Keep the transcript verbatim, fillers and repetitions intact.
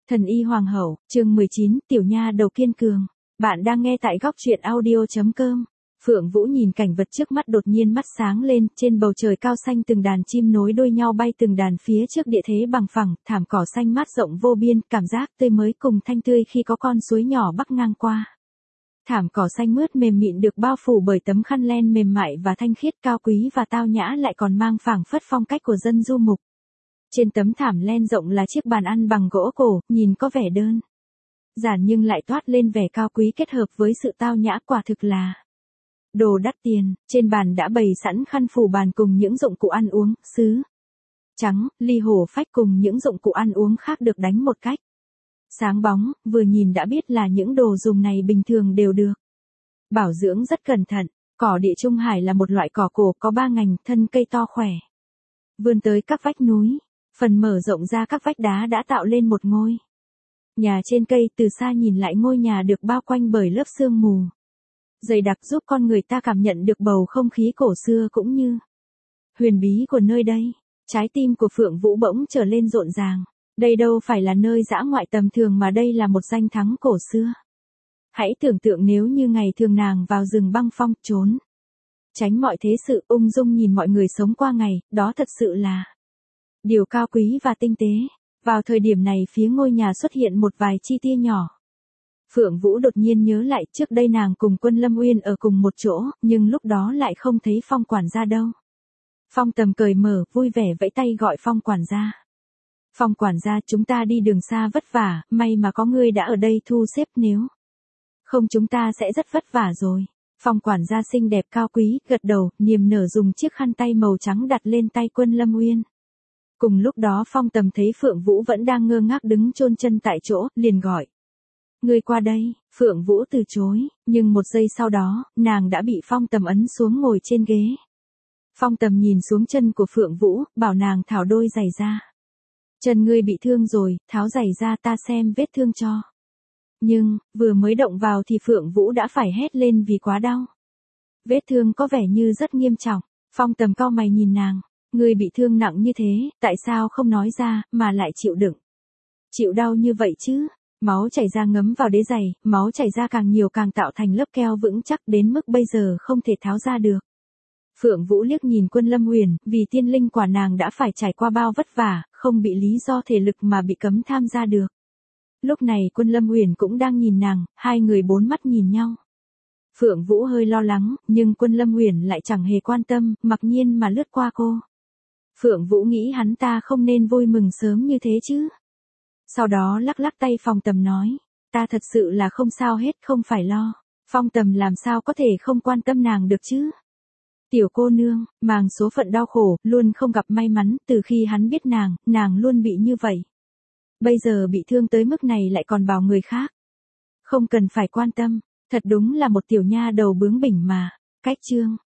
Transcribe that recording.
Thần y hoàng hậu, chương mười chín, tiểu nha đầu kiên cường. Bạn đang nghe tại góc truyện audio chấm com. Phượng Vũ nhìn cảnh vật trước mắt đột nhiên mắt sáng lên, trên bầu trời cao xanh từng đàn chim nối đuôi nhau bay từng đàn phía trước địa thế bằng phẳng, thảm cỏ xanh mát rộng vô biên, cảm giác tươi mới cùng thanh tươi khi có con suối nhỏ bắc ngang qua. Thảm cỏ xanh mướt mềm mịn được bao phủ bởi tấm khăn len mềm mại và thanh khiết, cao quý và tao nhã lại còn mang phảng phất phong cách của dân du mục. Trên tấm thảm len rộng là chiếc bàn ăn bằng gỗ cổ, nhìn có vẻ đơn giản nhưng lại toát lên vẻ cao quý kết hợp với sự tao nhã, quả thực là đồ đắt tiền. Trên bàn đã bày sẵn khăn phủ bàn cùng những dụng cụ ăn uống, sứ trắng, ly hổ phách cùng những dụng cụ ăn uống khác được đánh một cách sáng bóng, vừa nhìn đã biết là những đồ dùng này bình thường đều được bảo dưỡng rất cẩn thận. Cỏ địa Trung Hải là một loại cỏ cổ có ba ngành, thân cây to khỏe, vươn tới các vách núi. Phần mở rộng ra các vách đá đã tạo lên một ngôi nhà trên cây, từ xa nhìn lại ngôi nhà được bao quanh bởi lớp sương mù dày đặc giúp con người ta cảm nhận được bầu không khí cổ xưa cũng như huyền bí của nơi đây. Trái tim của Phượng Vũ bỗng trở lên rộn ràng. Đây đâu phải là nơi dã ngoại tầm thường mà đây là một danh thắng cổ xưa. Hãy tưởng tượng nếu như ngày thường nàng vào rừng băng phong, trốn tránh mọi thế sự, ung dung nhìn mọi người sống qua ngày, đó thật sự là điều cao quý và tinh tế. Vào thời điểm này phía ngôi nhà xuất hiện một vài chi tiết nhỏ. Phượng Vũ đột nhiên nhớ lại trước đây nàng cùng Quân Lâm Uyên ở cùng một chỗ, nhưng lúc đó lại không thấy Phong quản gia đâu. Phong Tầm cởi mở, vui vẻ vẫy tay gọi Phong quản gia. Phong quản gia, chúng ta đi đường xa vất vả, may mà có ngươi đã ở đây thu xếp, nếu không chúng ta sẽ rất vất vả rồi. Phong quản gia xinh đẹp cao quý, gật đầu, niềm nở dùng chiếc khăn tay màu trắng đặt lên tay Quân Lâm Uyên. Cùng lúc đó Phong Tầm thấy Phượng Vũ vẫn đang ngơ ngác đứng chôn chân tại chỗ, liền gọi. Ngươi qua đây. Phượng Vũ từ chối, nhưng một giây sau đó, nàng đã bị Phong Tầm ấn xuống ngồi trên ghế. Phong Tầm nhìn xuống chân của Phượng Vũ, bảo nàng tháo đôi giày ra. Chân ngươi bị thương rồi, tháo giày ra ta xem vết thương cho. Nhưng, vừa mới động vào thì Phượng Vũ đã phải hét lên vì quá đau. Vết thương có vẻ như rất nghiêm trọng. Phong Tầm cau mày nhìn nàng. Ngươi bị thương nặng như thế, tại sao không nói ra, mà lại chịu đựng? Chịu đau như vậy chứ? Máu chảy ra ngấm vào đế giày, máu chảy ra càng nhiều càng tạo thành lớp keo vững chắc đến mức bây giờ không thể tháo ra được. Phượng Vũ liếc nhìn Quân Lâm Uyển, vì tiên linh quả nàng đã phải trải qua bao vất vả, không bị lý do thể lực mà bị cấm tham gia được. Lúc này Quân Lâm Uyển cũng đang nhìn nàng, hai người bốn mắt nhìn nhau. Phượng Vũ hơi lo lắng, nhưng Quân Lâm Uyển lại chẳng hề quan tâm, mặc nhiên mà lướt qua cô. Phượng Vũ nghĩ hắn ta không nên vui mừng sớm như thế chứ. Sau đó lắc lắc tay Phong Tầm nói, ta thật sự là không sao hết, không phải lo. Phong Tầm làm sao có thể không quan tâm nàng được chứ. Tiểu cô nương, màng số phận đau khổ, luôn không gặp may mắn, từ khi hắn biết nàng, nàng luôn bị như vậy. Bây giờ bị thương tới mức này lại còn bảo người khác không cần phải quan tâm, thật đúng là một tiểu nha đầu bướng bỉnh mà. Cách chương